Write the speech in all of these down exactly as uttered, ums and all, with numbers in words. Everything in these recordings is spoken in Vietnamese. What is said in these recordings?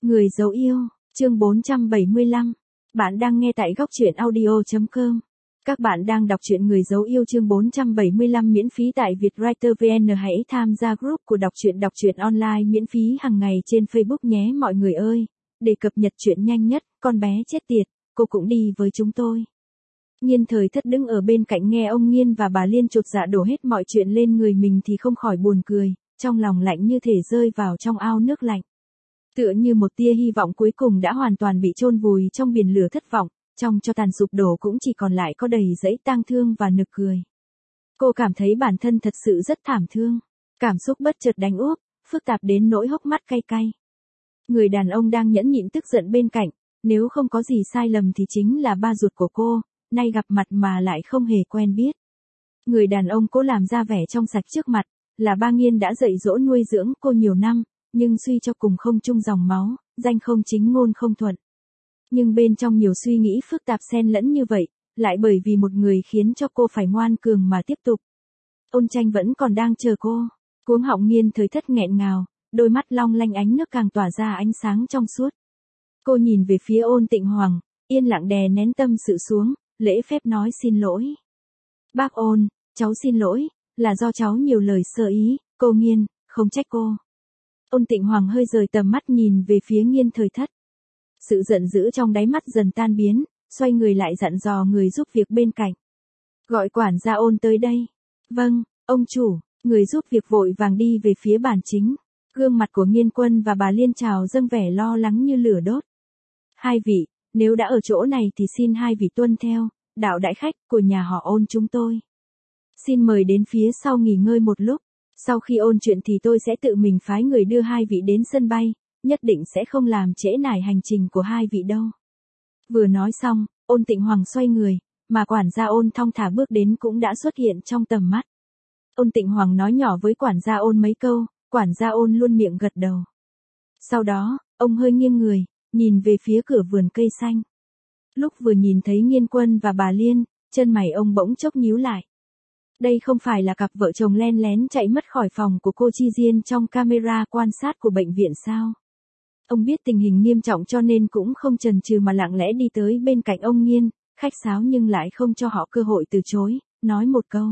Người dấu yêu, chương bốn trăm bảy mươi lăm. Bạn đang nghe tại góc truyện audio chấm com. Các bạn đang đọc truyện Người dấu yêu chương bốn trăm bảy mươi lăm miễn phí tại Vietwriter vê en. Hãy tham gia group của đọc truyện đọc truyện online miễn phí hàng ngày trên Facebook nhé mọi người ơi. Để cập nhật truyện nhanh nhất, con bé chết tiệt, cô cũng đi với chúng tôi. Nghiên Thời Thất đứng ở bên cạnh nghe ông Nghiên và bà Liên chột dạ đổ hết mọi chuyện lên người mình thì không khỏi buồn cười, trong lòng lạnh như thể rơi vào trong ao nước lạnh. Tựa như một tia hy vọng cuối cùng đã hoàn toàn bị chôn vùi trong biển lửa thất vọng, trong cho tàn sụp đổ cũng chỉ còn lại có đầy dẫy tang thương và nực cười. Cô cảm thấy bản thân thật sự rất thảm thương, cảm xúc bất chợt đánh úp, phức tạp đến nỗi hốc mắt cay cay. Người đàn ông đang nhẫn nhịn tức giận bên cạnh, nếu không có gì sai lầm thì chính là ba ruột của cô, nay gặp mặt mà lại không hề quen biết. Người đàn ông cố làm ra vẻ trong sạch trước mặt, là ba Nghiên đã dạy dỗ nuôi dưỡng cô nhiều năm, nhưng suy cho cùng không chung dòng máu, danh không chính ngôn không thuận. Nhưng bên trong nhiều suy nghĩ phức tạp xen lẫn như vậy, lại bởi vì một người khiến cho cô phải ngoan cường mà tiếp tục. Ôn Tranh vẫn còn đang chờ cô. Cuống họng Nghiên Thời Thất nghẹn ngào, đôi mắt long lanh ánh nước càng tỏa ra ánh sáng trong suốt. Cô nhìn về phía Ôn Tịnh Hoàng, yên lặng đè nén tâm sự xuống, lễ phép nói xin lỗi. Bác Ôn, cháu xin lỗi, là do cháu nhiều lời sơ ý, cô Nghiên, không trách cô. Ôn Tịnh Hoàng hơi rời tầm mắt nhìn về phía Nghiên Thời Thất. Sự giận dữ trong đáy mắt dần tan biến, xoay người lại dặn dò người giúp việc bên cạnh. Gọi quản gia Ôn tới đây. Vâng, ông chủ, người giúp việc vội vàng đi về phía bàn chính. Gương mặt của Nghiên Quân và bà Liên trào dâng vẻ lo lắng như lửa đốt. Hai vị, nếu đã ở chỗ này thì xin hai vị tuân theo, đạo đại khách của nhà họ Ôn chúng tôi. Xin mời đến phía sau nghỉ ngơi một lúc. Sau khi ôn chuyện thì tôi sẽ tự mình phái người đưa hai vị đến sân bay, nhất định sẽ không làm trễ nải hành trình của hai vị đâu. Vừa nói xong, Ôn Tịnh Hoàng xoay người, mà quản gia Ôn thong thả bước đến cũng đã xuất hiện trong tầm mắt. Ôn Tịnh Hoàng nói nhỏ với quản gia Ôn mấy câu, quản gia Ôn luôn miệng gật đầu. Sau đó, ông hơi nghiêng người, nhìn về phía cửa vườn cây xanh. Lúc vừa nhìn thấy Nghiên Quân và bà Liên, chân mày ông bỗng chốc nhíu lại. Đây không phải là cặp vợ chồng len lén chạy mất khỏi phòng của cô Chi Diên trong camera quan sát của bệnh viện sao? Ông biết tình hình nghiêm trọng cho nên cũng không chần chừ mà lặng lẽ đi tới bên cạnh ông Nghiên, khách sáo nhưng lại không cho họ cơ hội từ chối, nói một câu.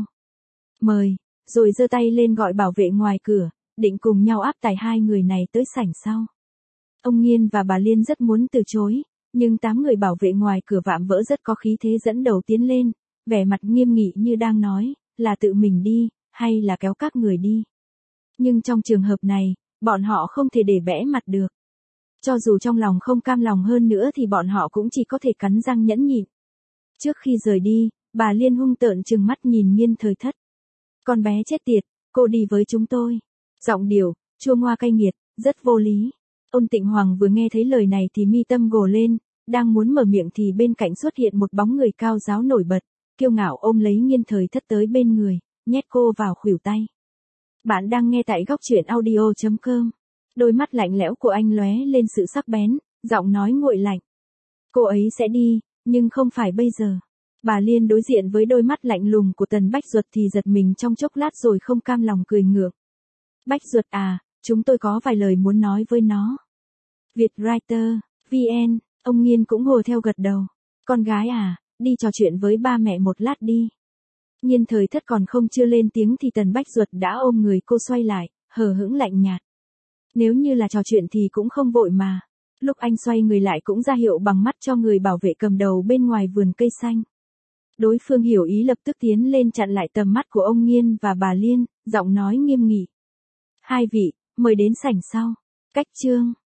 Mời, rồi giơ tay lên gọi bảo vệ ngoài cửa, định cùng nhau áp tải hai người này tới sảnh sau. Ông Nghiên và bà Liên rất muốn từ chối, nhưng tám người bảo vệ ngoài cửa vạm vỡ rất có khí thế dẫn đầu tiến lên, vẻ mặt nghiêm nghị như đang nói, là tự mình đi, hay là kéo các người đi. Nhưng trong trường hợp này, bọn họ không thể để bẽ mặt được. Cho dù trong lòng không cam lòng hơn nữa thì bọn họ cũng chỉ có thể cắn răng nhẫn nhịn. Trước khi rời đi, bà Liên hung tợn trừng mắt nhìn Nghiên Thời Thất. Con bé chết tiệt, cô đi với chúng tôi. Giọng điệu, chua ngoa cay nghiệt, rất vô lý. Ôn Tịnh Hoàng vừa nghe thấy lời này thì mi tâm gồ lên, đang muốn mở miệng thì bên cạnh xuất hiện một bóng người cao ráo nổi bật, kiêu ngạo ôm lấy Nghiên Thời Thất tới bên người, nhét cô vào khuỷu tay. Bạn đang nghe tại góc truyện audio chấm com. Đôi mắt lạnh lẽo của anh lóe lên sự sắc bén, giọng nói nguội lạnh. Cô ấy sẽ đi, nhưng không phải bây giờ. Bà Liên đối diện với đôi mắt lạnh lùng của Tần Bách Duật thì giật mình trong chốc lát rồi không cam lòng cười ngược. Bách Duật à, chúng tôi có vài lời muốn nói với nó. Vietwriter, vê en, ông Nghiên cũng hùa theo gật đầu. Con gái à, đi trò chuyện với ba mẹ một lát đi. Nghiên Thời Thất còn không chưa lên tiếng thì Tần Bách Duật đã ôm người cô xoay lại, hờ hững lạnh nhạt. Nếu như là trò chuyện thì cũng không vội mà. Lúc anh xoay người lại cũng ra hiệu bằng mắt cho người bảo vệ cầm đầu bên ngoài vườn cây xanh. Đối phương hiểu ý lập tức tiến lên chặn lại tầm mắt của ông Nghiên và bà Liên, giọng nói nghiêm nghị. Hai vị, mời đến sảnh sau. Cách chương.